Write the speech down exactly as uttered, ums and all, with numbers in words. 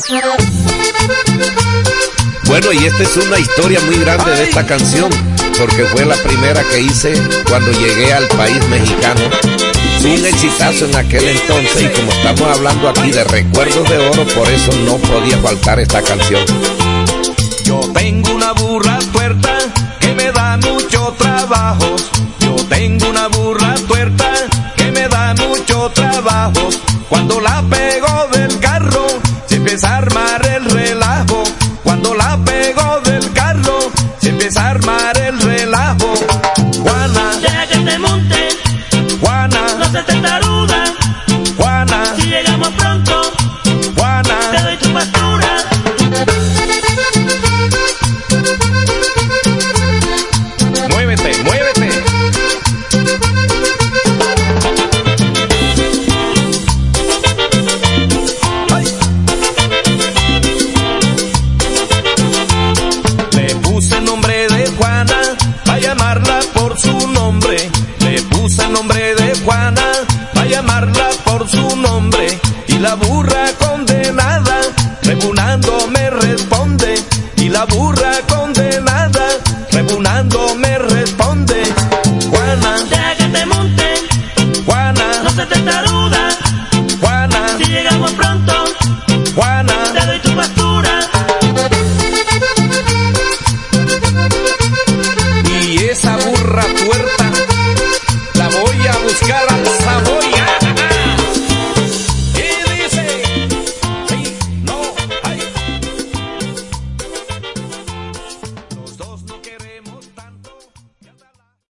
Bueno, y esta es una historia muy grande de esta canción, porque fue la primera que hice cuando llegué al país mexicano. Fue un exitazo en aquel entonces, y como estamos hablando aquí de recuerdos de oro, por eso no podía faltar esta canción. Yo tengo una burra tuerta que me da mucho trabajo. Yo tengo una burra tuerta que me da mucho trabajo. Cuando la pego del carro, se empieza a armar el relajo. Cuando la pego del carro, se empieza a armar el relajo. Juana, deja que te monte, Juana, no se te taruda. Juana, Si llegamos pronto, Juana, te doy tu factura. muévete, muévete. Ay. Le puse el nombre de Juana, pa' llamarla por su nombre. Le puse el nombre de Juana, pa' llamarla por su nombre. Y la burra condenada, rebunando me responde. Y la burra condenada, rebunando me responde. Juana, Deja que te monte, Juana, no se te taruda.